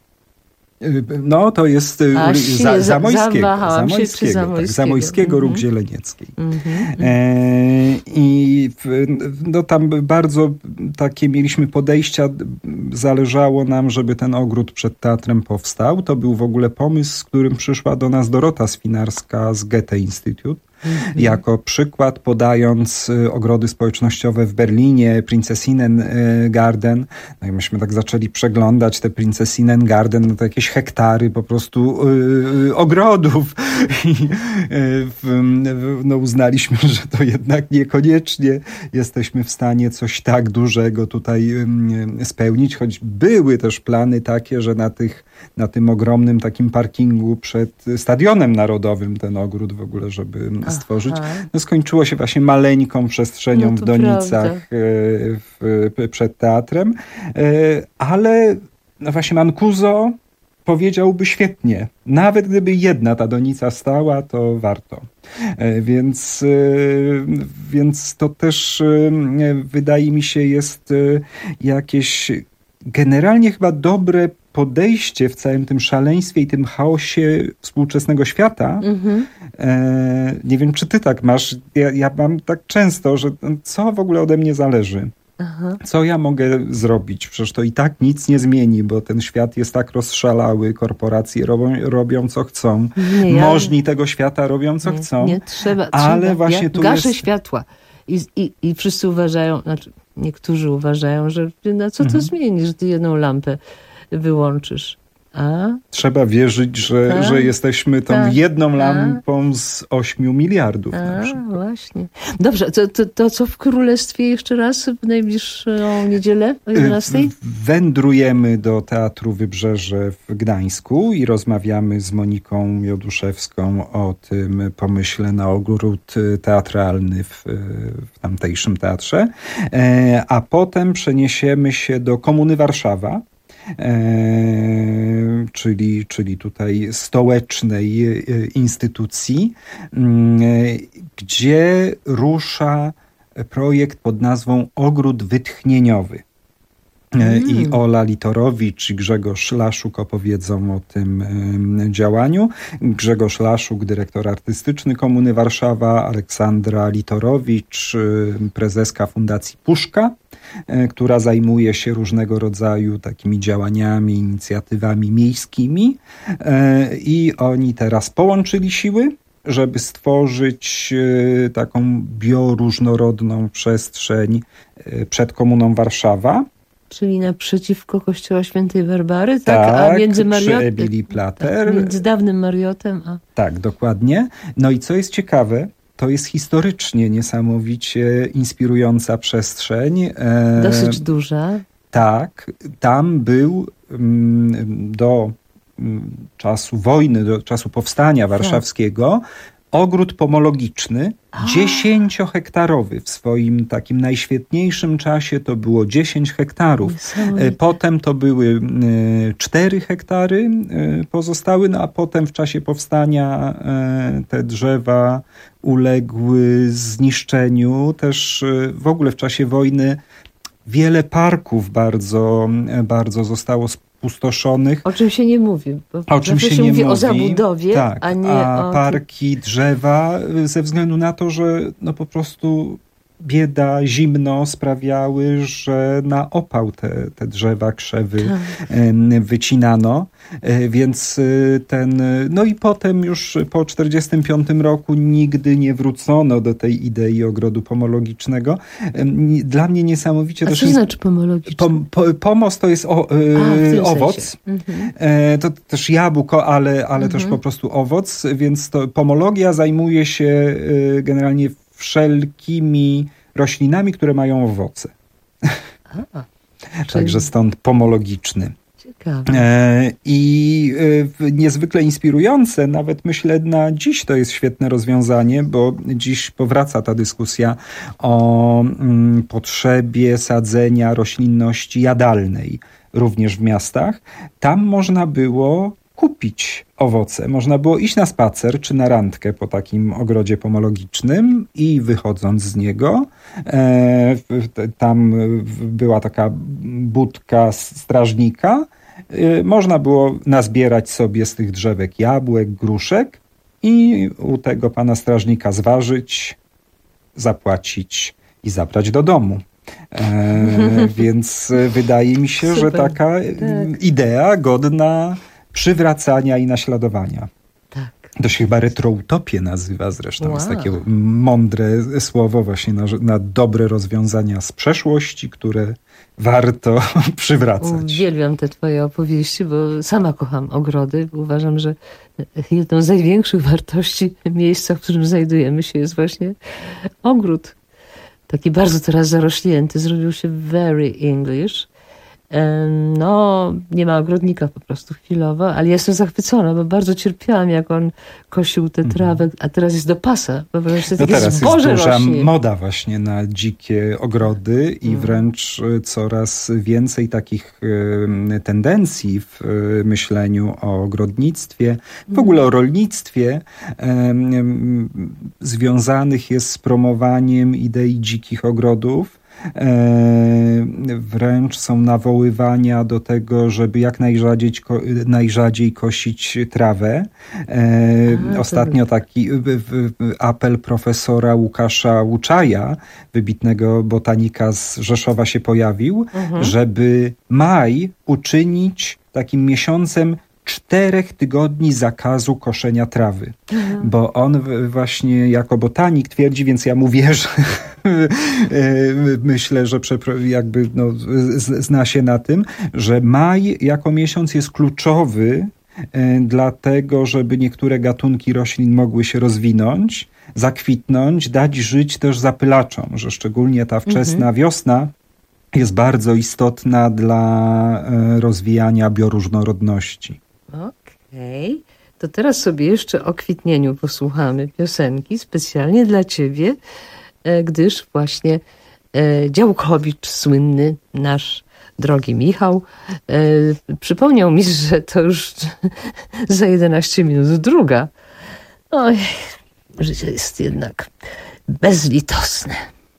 No, to jest A, uli- za, Zamojskiego. Zamojskiego, Zamojskiego, tak, Zamojskiego Róg Zielenieckiej. Mm-hmm. E, I w, no, tam bardzo takie mieliśmy podejścia, zależało nam, żeby ten ogród przed teatrem powstał. To był w ogóle pomysł, z którym przyszła do nas Dorota Swinarska z Goethe Institute. Mm-hmm. Jako przykład podając ogrody społecznościowe w Berlinie, Prinzessinnengarten. No i myśmy tak zaczęli przeglądać te Prinzessinnengarten, no to jakieś hektary po prostu yy, ogrodów. I yy, no uznaliśmy, że to jednak niekoniecznie jesteśmy w stanie coś tak dużego tutaj yy, spełnić, choć były też plany takie, że na, tych, na tym ogromnym takim parkingu przed Stadionem Narodowym ten ogród w ogóle, żeby stworzyć. No skończyło się właśnie maleńką przestrzenią no w Donicach w, przed teatrem, ale no właśnie Mancuso powiedziałby świetnie. Nawet gdyby jedna ta Donica stała, to warto. Więc, więc to też wydaje mi się jest jakieś generalnie chyba dobre podejście w całym tym szaleństwie i tym chaosie współczesnego świata. Mm-hmm. E, nie wiem, czy ty tak masz. Ja, ja mam tak często, że co w ogóle ode mnie zależy. Aha. Co ja mogę zrobić? Przecież to i tak nic nie zmieni, bo ten świat jest tak rozszalały, korporacje robią, robią co chcą, Nie, ja- możni tego świata robią co nie, chcą. Nie trzeba, ale trzeba. właśnie ja tu gaszę jest- światła. I, i, I wszyscy uważają, znaczy niektórzy uważają, że na co to Mhm. zmieni, że ty jedną lampę wyłączysz. A Trzeba wierzyć, że, Tak, że jesteśmy tą tak, jedną tak. lampą z ośmiu miliardów. na A, przykład. właśnie. Dobrze, to, to, to co w Królestwie jeszcze raz w najbliższą niedzielę o jedenastej? Y, Wędrujemy do Teatru Wybrzeże w Gdańsku i rozmawiamy z Moniką Joduszewską o tym pomyśle na ogród teatralny w, w tamtejszym teatrze. E, A potem przeniesiemy się do Komuny Warszawa. E, czyli, czyli tutaj stołecznej e, instytucji, m, e, gdzie rusza projekt pod nazwą Ogród Wytchnieniowy. E, I Ola Litorowicz i Grzegorz Laszuk opowiedzą o tym em, działaniu. Grzegorz Laszuk, dyrektor artystyczny Komuny Warszawa, Aleksandra Litorowicz, em, prezeska Fundacji Puszka, e, która zajmuje się różnego rodzaju takimi działaniami, inicjatywami miejskimi. E, I oni teraz połączyli siły, żeby stworzyć e, taką bioróżnorodną przestrzeń e, przed Komuną Warszawa. Czyli naprzeciwko kościoła Świętej Barbary, tak? A Tak, między przy Mariotem, Emilii Plater. tak, między dawnym Mariotem, a Tak, dokładnie. No i co jest ciekawe, to jest historycznie niesamowicie inspirująca przestrzeń. E, dosyć duża. Tak, tam był mm, do mm, czasu wojny, do czasu powstania warszawskiego ogród pomologiczny, dziesięciohektarowy. W swoim takim najświetniejszym czasie to było dziesięć hektarów. Niesamowite. E, Potem to były e, cztery hektary e, pozostały, no a potem w czasie powstania e, te drzewa uległy zniszczeniu. Też e, w ogóle w czasie wojny wiele parków bardzo, bardzo zostało spustoszonych. O czym się nie mówi. Bo O czym zawsze się nie mówi mówi. o zabudowie, tak, a nie a o... parki, drzewa, ze względu na to, że no po prostu bieda, zimno sprawiały, że na opał te, te drzewa, krzewy Tak. em, wycinano. E, Więc e, ten, no i potem już po czterdziestym piątym roku nigdy nie wrócono do tej idei ogrodu pomologicznego. Em, ni- Dla mnie niesamowicie A też co ins- znaczy pomologiczne? Pom, po, pomost to jest o, A, w e, tym owoc. sensie. Mhm. E, to też jabłko, ale, ale też po prostu owoc, więc to pomologia zajmuje się e, generalnie wszelkimi roślinami, które mają owoce. A, Także stąd pomologiczny. ciekawe. E, I e, niezwykle inspirujące, nawet myślę na dziś to jest świetne rozwiązanie, bo dziś powraca ta dyskusja o mm, potrzebie sadzenia roślinności jadalnej również w miastach. Tam można było kupić owoce. Można było iść na spacer czy na randkę po takim ogrodzie pomologicznym i wychodząc z niego, e, w- t- tam w- była taka budka s- strażnika. E, można było nazbierać sobie z tych drzewek jabłek, gruszek i u tego pana strażnika zważyć, zapłacić i zabrać do domu. E, więc e, wydaje mi się, że Super, taka e, tak. idea godna przywracania i naśladowania. Tak. To się chyba retroutopię nazywa zresztą. Wow. Jest takie mądre słowo właśnie na, na dobre rozwiązania z przeszłości, które warto przywracać. Uwielbiam te twoje opowieści, bo sama kocham ogrody. Uważam, że jedną z największych wartości miejsca, w którym znajdujemy się, jest właśnie ogród. Taki bardzo teraz zarośnięty, zrobił się very English. Em, No, nie ma ogrodnika po prostu chwilowo, ale jestem zachwycona, bo bardzo cierpiałam, jak on kosił tę trawę, a teraz jest do pasa. Po prostu No takie teraz jest zboże duża rośnie. moda właśnie na dzikie ogrody i wręcz y, coraz więcej takich y, tendencji w y, myśleniu o ogrodnictwie, w ogóle o rolnictwie y, y, związanych jest z promowaniem idei dzikich ogrodów. Wręcz są nawoływania do tego, żeby jak najrzadziej, najrzadziej kosić trawę. Aha, Ostatnio taki apel profesora Łukasza Łuczaja, wybitnego botanika z Rzeszowa, się pojawił, mhm. żeby maj uczynić takim miesiącem czterech tygodni zakazu koszenia trawy. Mhm. Bo on właśnie jako botanik twierdzi, więc ja mu wierzę, myślę, że jakby no, zna się na tym, że maj jako miesiąc jest kluczowy dlatego, żeby niektóre gatunki roślin mogły się rozwinąć, zakwitnąć, dać żyć też zapylaczom, że szczególnie ta wczesna mhm. wiosna jest bardzo istotna dla rozwijania bioróżnorodności. Okej, okay. To teraz sobie jeszcze o kwitnieniu posłuchamy piosenki specjalnie dla ciebie, gdyż właśnie Działkowicz, słynny nasz drogi Michał, przypomniał mi, że to już za jedenaście minut druga. Oj, życie jest jednak bezlitosne.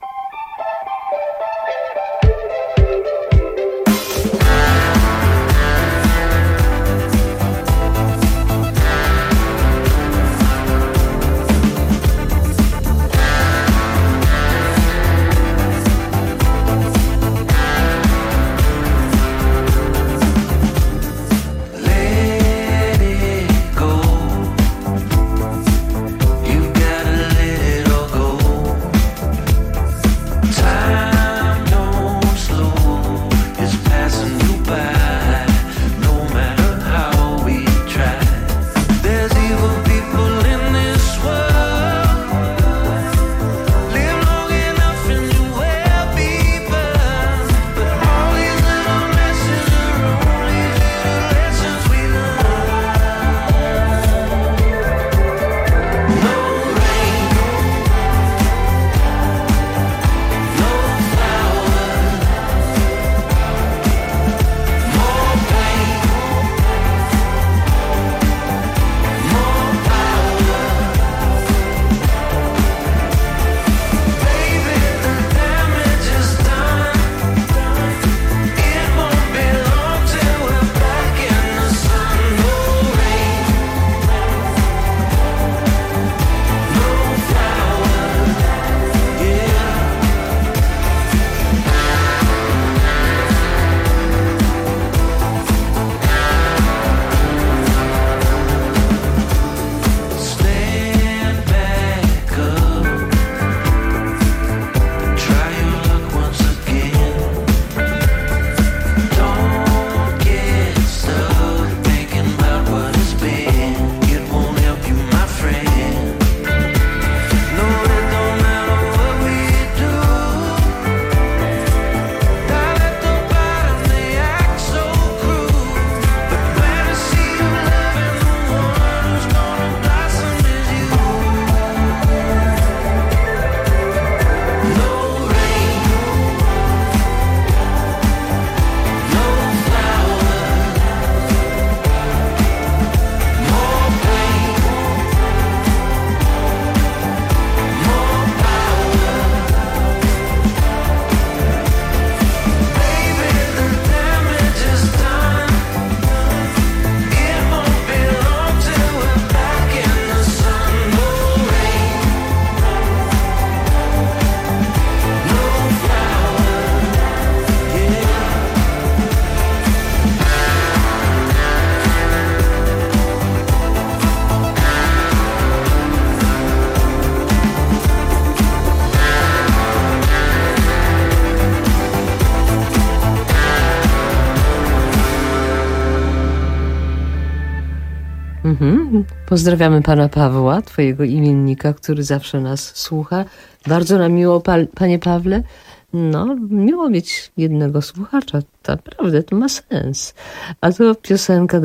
Mhm. Pozdrawiamy pana Pawła, twojego imiennika, który zawsze nas słucha. Bardzo nam miło, pa, panie Pawle. No, miło mieć jednego słuchacza. Naprawdę, to ma sens. A to piosenka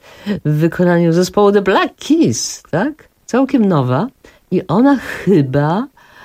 w wykonaniu zespołu The Black Keys, tak? Całkiem nowa. I ona chyba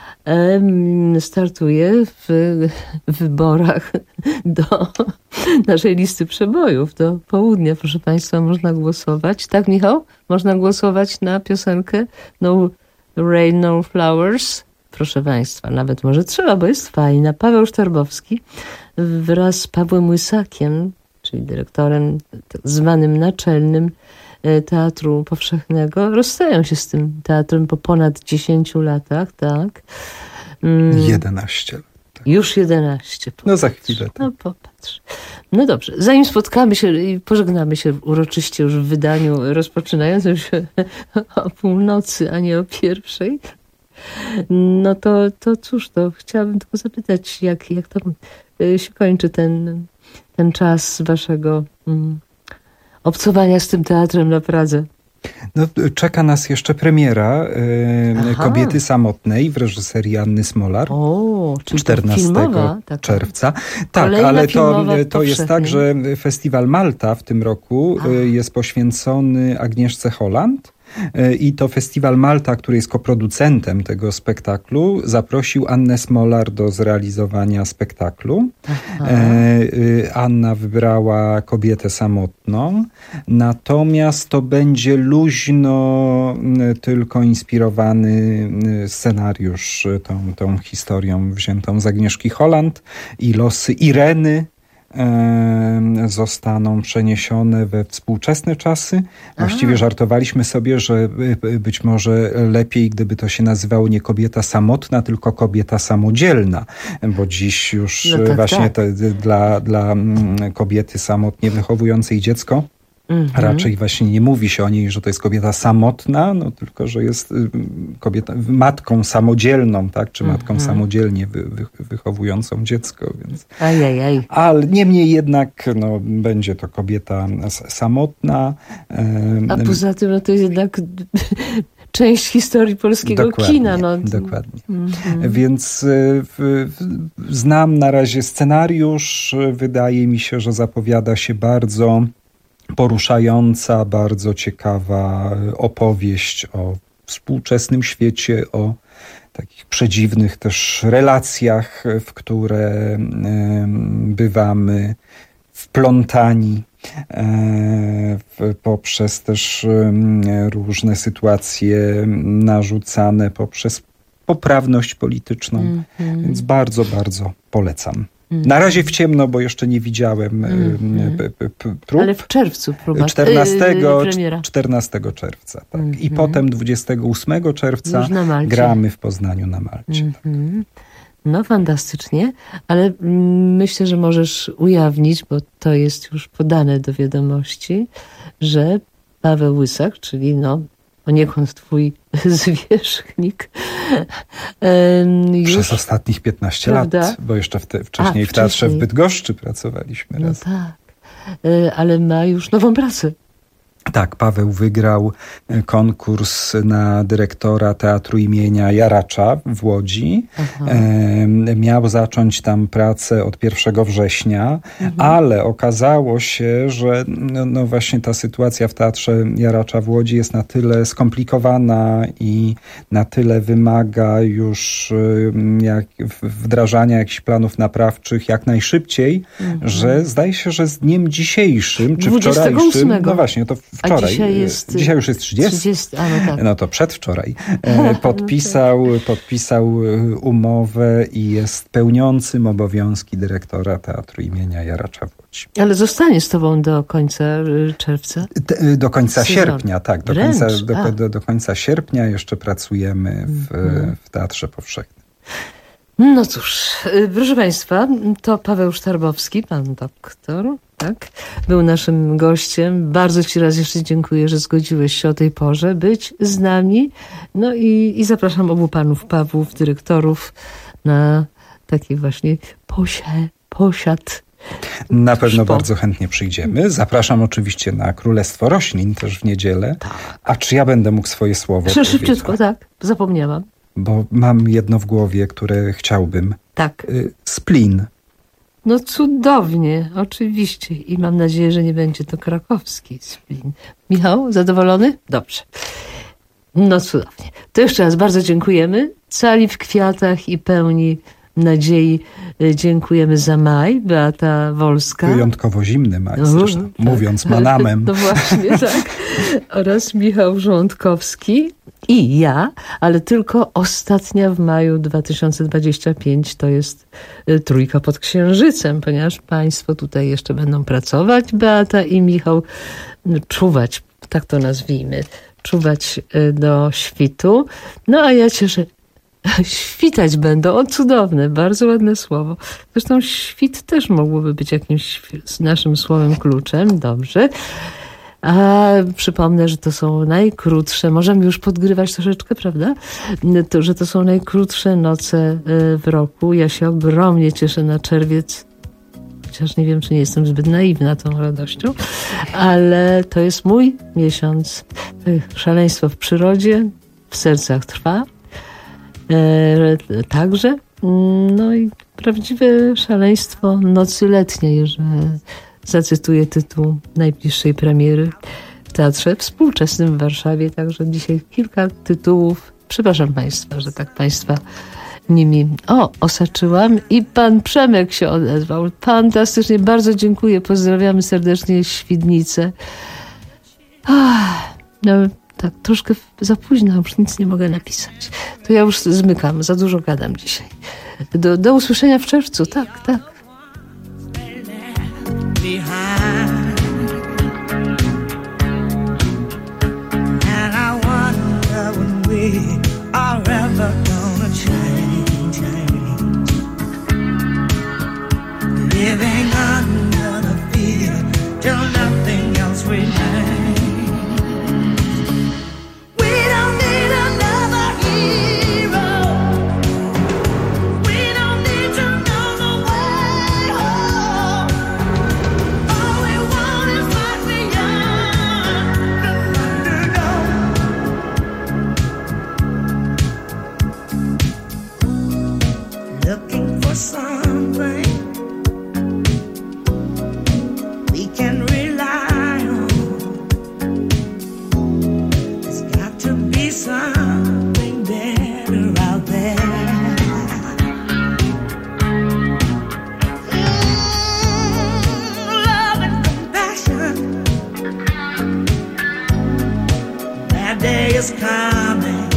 em, startuje w wyborach do naszej listy przebojów. Do południa, proszę państwa, można głosować. Tak, Michał? Można głosować na piosenkę No Rain, No Flowers proszę Państwa, nawet może trzeba, bo jest fajna. Paweł Sztarbowski wraz z Pawłem Łysakiem, czyli dyrektorem tak zwanym naczelnym Teatru Powszechnego, rozstają się z tym teatrem po ponad dziesięciu latach, tak? jedenaście. Tak. Już jedenaście. Popatrz. No za chwilę. Tak. No popatrz. No dobrze, zanim spotkamy się i pożegnamy się uroczyście już w wydaniu rozpoczynającym się o północy, a nie o pierwszej, no to, to cóż, to chciałabym tylko zapytać, jak, jak to się kończy ten, ten czas waszego mm, obcowania z tym teatrem na Pradze? No, czeka nas jeszcze premiera e, Kobiety samotnej w reżyserii Anny Smolar. O, czyli czternastego filmowa, taka. czerwca. Tak, Kolejna ale to, filmowa to jest tak, że Festiwal Malta w tym roku A. jest poświęcony Agnieszce Holland. I to Festiwal Malta, który jest koproducentem tego spektaklu, zaprosił Annę Smolar do zrealizowania spektaklu. E, Anna wybrała Kobietę samotną, natomiast to będzie luźno tylko inspirowany scenariusz tą, tą historią wziętą z Agnieszki Holland i losy Ireny zostaną przeniesione we współczesne czasy. Właściwie Aha. żartowaliśmy sobie, że być może lepiej, gdyby to się nazywało nie kobieta samotna, tylko kobieta samodzielna, bo dziś już no tak, właśnie tak. Te, dla, dla kobiety samotnie wychowującej dziecko Mm-hmm. raczej właśnie nie mówi się o niej, że to jest kobieta samotna, no tylko, że jest kobieta, matką samodzielną, tak, czy matką mm-hmm. samodzielnie wy, wy, wychowującą dziecko, więc. Ajajaj. Ale niemniej jednak, no, będzie to kobieta samotna. A poza tym, no to jest jednak część historii polskiego dokładnie, kina. No. Dokładnie. Mm-hmm. Więc w, w, znam na razie scenariusz. Wydaje mi się, że zapowiada się bardzo poruszająca, bardzo ciekawa opowieść o współczesnym świecie, o takich przedziwnych też relacjach, w które bywamy wplątani poprzez też różne sytuacje narzucane poprzez poprawność polityczną. Mm-hmm. Więc bardzo, bardzo polecam. Na razie w ciemno, bo jeszcze nie widziałem mm-hmm. p, p, p, prób. Ale w czerwcu próba. czternastego, czternastego czerwca. Tak. Mm-hmm. I potem dwudziestego ósmego czerwca gramy w Poznaniu na Malcie. Mm-hmm. Tak. No fantastycznie, ale myślę, że możesz ujawnić, bo to jest już podane do wiadomości, że Paweł Łysak, czyli no poniekąd twój zwierzchnik. Już, przez ostatnich piętnaście prawda? lat, bo jeszcze w te, wcześniej A, w Teatrze wcześniej. w Bydgoszczy pracowaliśmy no razem. Tak, ale ma już nową pracę. Tak, Paweł wygrał konkurs na dyrektora Teatru imienia Jaracza w Łodzi. E, miał zacząć tam pracę od pierwszego września, mhm. ale okazało się, że no, no właśnie ta sytuacja w Teatrze Jaracza w Łodzi jest na tyle skomplikowana i na tyle wymaga już jak, wdrażania jakichś planów naprawczych jak najszybciej, mhm. że zdaje się, że z dniem dzisiejszym, czy wczorajszym, no właśnie, to wczoraj. A dzisiaj, jest, dzisiaj już jest trzydziesty. trzydziesty a no, tak. no to przedwczoraj. Podpisał, podpisał umowę i jest pełniącym obowiązki dyrektora Teatru imienia Jaracza w Łodzi. Ale zostanie z tobą do końca czerwca? D- do końca Sezon. sierpnia, tak. Do Wręcz, końca, do, do, do końca sierpnia jeszcze pracujemy w, mm. w Teatrze Powszechnym. No cóż, proszę Państwa, to Paweł Sztarbowski, pan doktor, tak, był naszym gościem. Bardzo Ci raz jeszcze dziękuję, że zgodziłeś się o tej porze być z nami. No i, i zapraszam obu panów Pawłów, dyrektorów, na taki właśnie posie, posiad. Na pewno po... bardzo chętnie przyjdziemy. Zapraszam oczywiście na Królestwo Roślin też w niedzielę. Tak. A czy ja będę mógł swoje słowo powiedzieć? Szybciutko, tak, zapomniałam. Bo mam jedno w głowie, które chciałbym. Tak. Splin. No cudownie, oczywiście. I mam nadzieję, że nie będzie to krakowski Splin. Michał, zadowolony? Dobrze. No cudownie. To jeszcze raz bardzo dziękujemy. Cali w kwiatach i pełni nadziei dziękujemy za maj. Beata Wolska. Wyjątkowo zimny maj, zresztą, tak. Mówiąc manamem. No właśnie, tak. Oraz Michał Żołądkowski. i ja, ale tylko ostatnia w maju dwa tysiące dwudziestego piątego to jest y, Trójka pod Księżycem, ponieważ państwo tutaj jeszcze będą pracować, Beata i Michał, y, czuwać, tak to nazwijmy, czuwać y, do świtu. No a ja cieszę świtać będą. O, cudowne, bardzo ładne słowo. Zresztą świt też mogłoby być jakimś naszym słowem kluczem. Dobrze. A przypomnę, że to są najkrótsze, możemy już podgrywać troszeczkę, prawda? To, że to są najkrótsze noce w roku. Ja się ogromnie cieszę na czerwiec. Chociaż nie wiem, czy nie jestem zbyt naiwna tą radością, ale to jest mój miesiąc. Szaleństwo w przyrodzie, w sercach trwa. E, także, no i prawdziwe szaleństwo nocy letniej, że zacytuję tytuł najbliższej premiery w Teatrze Współczesnym w Warszawie. Także dzisiaj kilka tytułów. Przepraszam Państwa, że tak Państwa nimi o, osaczyłam. I pan Przemek się odezwał. Fantastycznie, bardzo dziękuję. Pozdrawiamy serdecznie Świdnicę. Ach, no, tak, troszkę za późno, już nic nie mogę napisać. To ja już zmykam, za dużo gadam dzisiaj. Do, do usłyszenia w czerwcu, tak, tak. And I wonder when we are ever gonna change, change. Living under the fear till nothing else remains. Day is coming.